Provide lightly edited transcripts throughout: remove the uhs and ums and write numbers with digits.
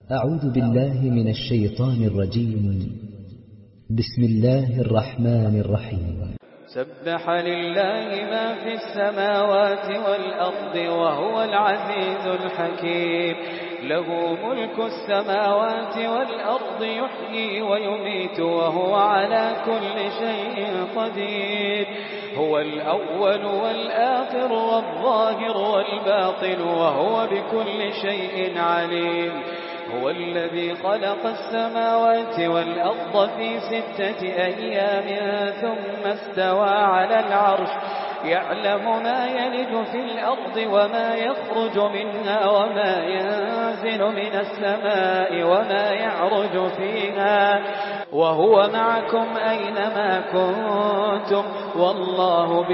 أعوذ بالله من الشيطان الرجيم. بسم الله الرحمن الرحيم. سبح لله ما في السماوات والأرض وهو العزيز الحكيم. له ملك السماوات والأرض يحيي ويميت وهو على كل شيء قدير. هو الأول والآخر والظاهر والباطن وهو بكل شيء عليم. هو الذي خلق السماوات والأرض في 6 أيام ثم استوى على العرش يعلم ما يلج في الأرض وما يخرج منها وما ينزل من السماء وما يعرج فيها وهو معكم أينما كنتم والله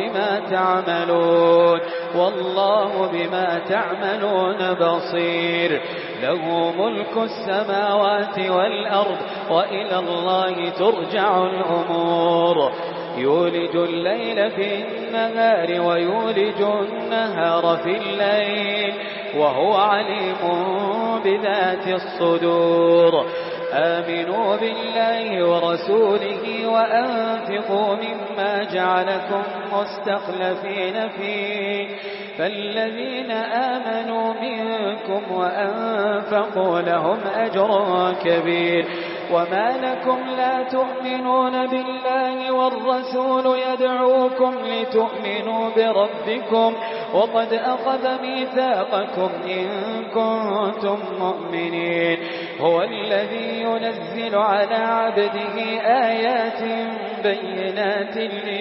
بما تعملون بصير. له ملك السماوات والأرض وإلى الله ترجع الأمور. يولج الليل في النهار ويولج النهار في الليل وهو عليم بذات الصدور. آمنوا بالله ورسوله وأنفقوا مما جعلكم مستخلفين فيه فالذين آمنوا منكم وأنفقوا لهم أجر كبير. وما لكم لا تؤمنون بالله والرسول يدعوكم لتؤمنوا بربكم وقد أخذ ميثاقكم إن كنتم مؤمنين. هو الذي ينزل على عبده آيات بينات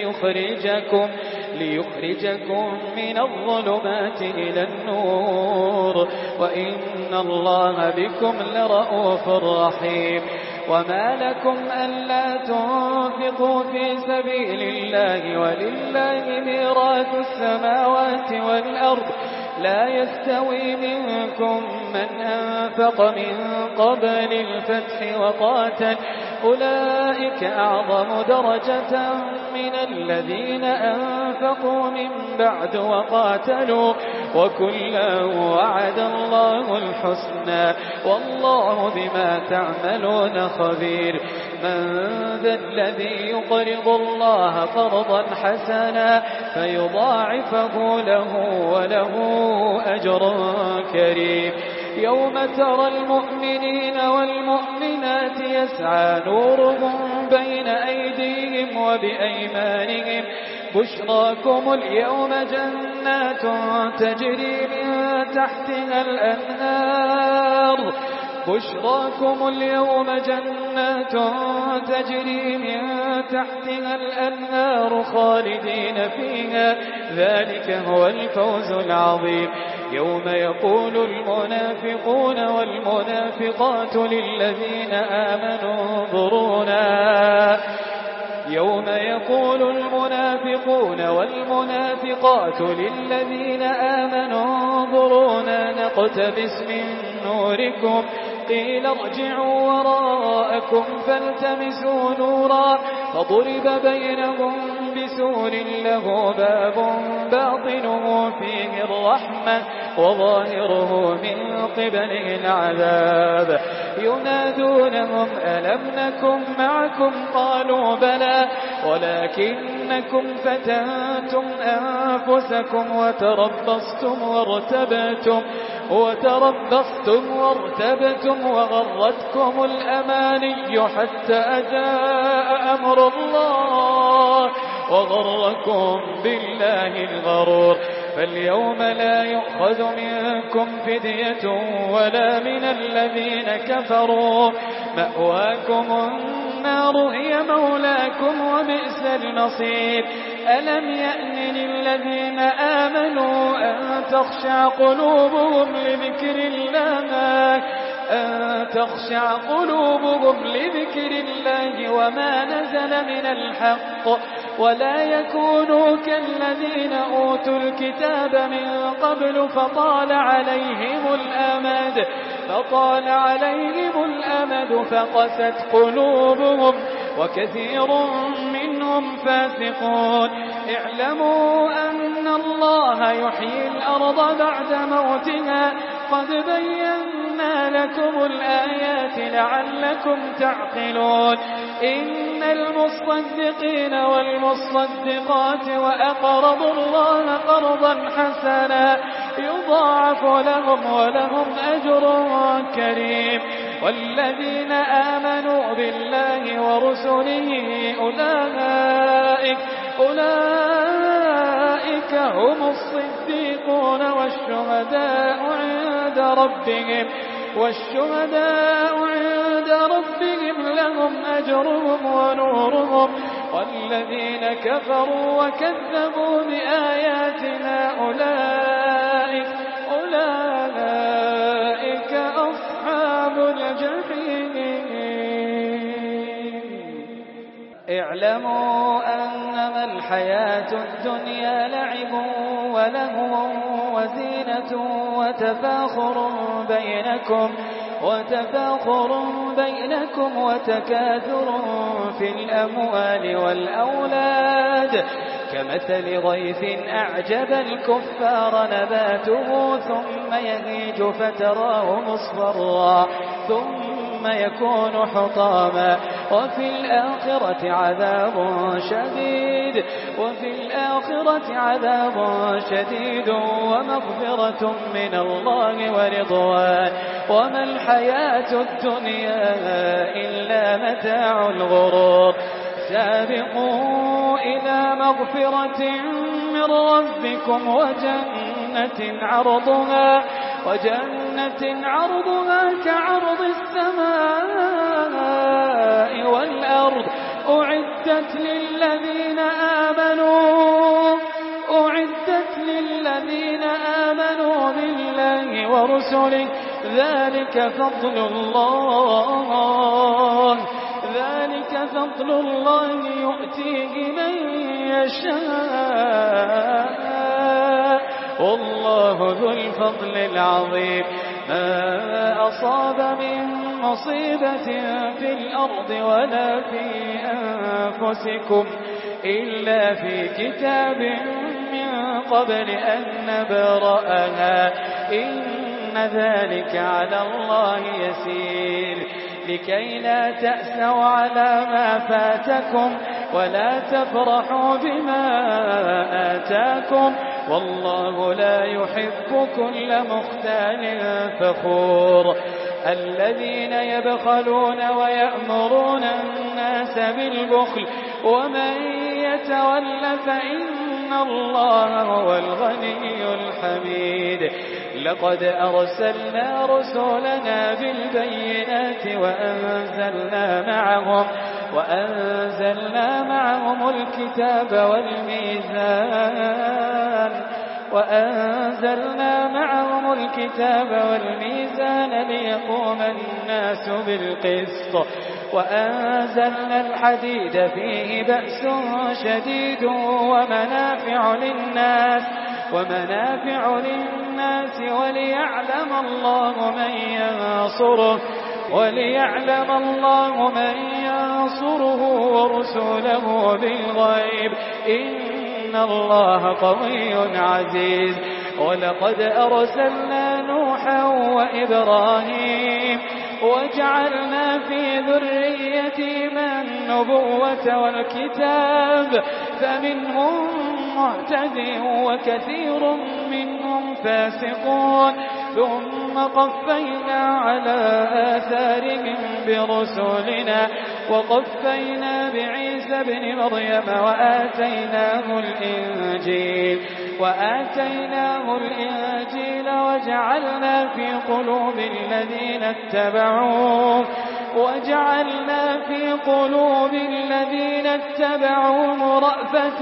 ليخرجكم من الظلمات إلى النور وإن الله بكم لرؤوف رحيم. وما لكم ألا تنفقوا في سبيل الله ولله ميراث السماوات والأرض لا يستوي منكم من أنفق من قبل الفتح وقاتل أولئك أعظم درجة من الذين أنفقوا من بعد وقاتلوا وكلا وعد الله الحسنى والله بما تعملون خبير. من ذا الذي يقرض الله قرضا حسنا فيضاعفه له وله أجر كريم. يوم ترى المؤمنين والمؤمنات يسعى نورهم بين أيديهم وبأيمانهم بشراكم اليوم جنات تجري من تحتها الأنهار بشراكم اليوم جنات تجري من تحتها الأنهار خالدين فيها ذلك هو الفوز العظيم. يوم يقول المنافقون والمنافقات للذين آمنوا انظرونا يوم يقول المنافقون والمنافقات للذين آمنوا انظرونا نقتبس من نوركم قيل ارجعوا وراءكم فالتمسوا نورا فضرب بينهم بسور له باب باطنه فيه الرحمة وظاهره من قبله العذاب. ينادونهم ألم نكن معكم قالوا بلى ولكنكم فتنتم أنفسكم وتربصتم وارتبتم وغرتكم الأماني حتى جاء أمر الله وغركم بالله الغرور. فاليوم لا يؤخذ منكم فدية ولا من الذين كفروا مأواكم النار هي مولاكم وبئس المصير. ألم يأن للذين آمنوا أن تخشع قلوبهم لذكر الله وما نزل من الحق ولا يكونوا كالذين أوتوا الكتاب من قبل فطال عليهم الأمد فقست قلوبهم وكثير منهم فاسقون. اعلموا أن الله يحيي الأرض بعد موتها قد بينا بينا لكم الآيات لعلكم تعقلون إن المصدقين والمصدقات وأقرضوا الله قرضا حسنا يضاعف لهم ولهم أجر كريم والذين آمنوا بالله ورسله أولئك هم الصديقون والشهداء عند ربهم لهم أجرهم ونورهم والذين كفروا وكذبوا بآياتنا أولئك أصحاب الجحيم اعلموا أنما الحياة الدنيا لعب ولهو وزينة وتفاخر بينكم وتكاثر في الأموال والأولاد كمثل غيث أعجب الكفار نباته ثم يهيج فتراه مصفرا ثم يكون حطاما وفي الآخرة عذاب شديد ومغفرة من الله ورضوان وما الحياة الدنيا إلا متاع الغرور سابقوا إلى مغفرة من ربكم وجنة عرضها كعرض السماء والأرض أعدت للذين آمنوا بالله ورسله ذلك فضل الله يؤتيه من يشاء والله ذو الفضل العظيم ما أصاب من مصيبة في الأرض ولا في أنفسكم إلا في كتاب من قبل أن نبرأها إن ذلك على الله يسير لكي لا تأسوا على ما فاتكم ولا تفرحوا بما آتاكم والله لا يحب كل مختال فخور الذين يبخلون ويأمرون الناس بالبخل ومن يتول فإن الله هو الغني الحميد لقد أرسلنا رسولنا بالبينات وأنزلنا معهم الكتاب والميزان ليقوم الناس بالقسط وأنزلنا الحديد فيه بأس شديد ومنافع للناس وليعلم الله من ينصره ورسوله بالغيب إن الله قوي عزيز ولقد أرسلنا نوحا وإبراهيم وجعلنا في ذريتهما النبوة والكتاب فمنهم مهتد وكثير منهم فاسقون ثم قفينا على آثارهم برسلنا وقفينا بعيسى ابن مريم وآتيناه الإنجيل وجعلنا في قلوب الذين اتبعوه رأفة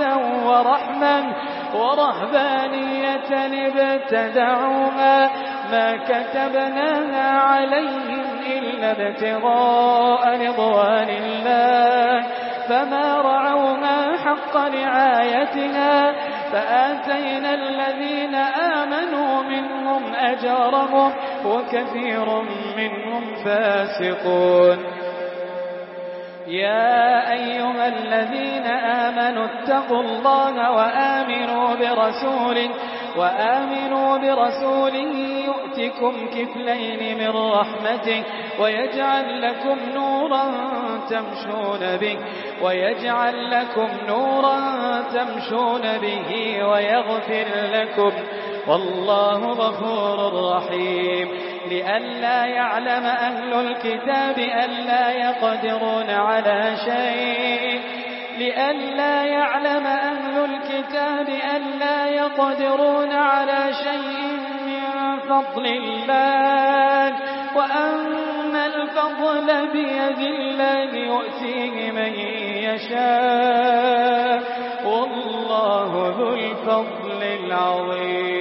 ورهبانية ابتدعوها ما كتبناها عليهم إلا ابتغاء رضوان الله فما رعوها حق رعايتها فآتينا الذين آمنوا منهم أجرهم وكثير منهم فاسقون يا أيها الذين آمنوا اتقوا الله وآمنوا برسوله يؤتكم كفلين من رحمته ويجعل لكم نورا تمشون به ويغفر لكم والله غفور رحيم. لئلا يعلم أهل الكتاب ألا يقدرون على شيء من فضل الله وأن الفضل بيد الله يؤتيه من يشاء والله ذو الفضل العظيم.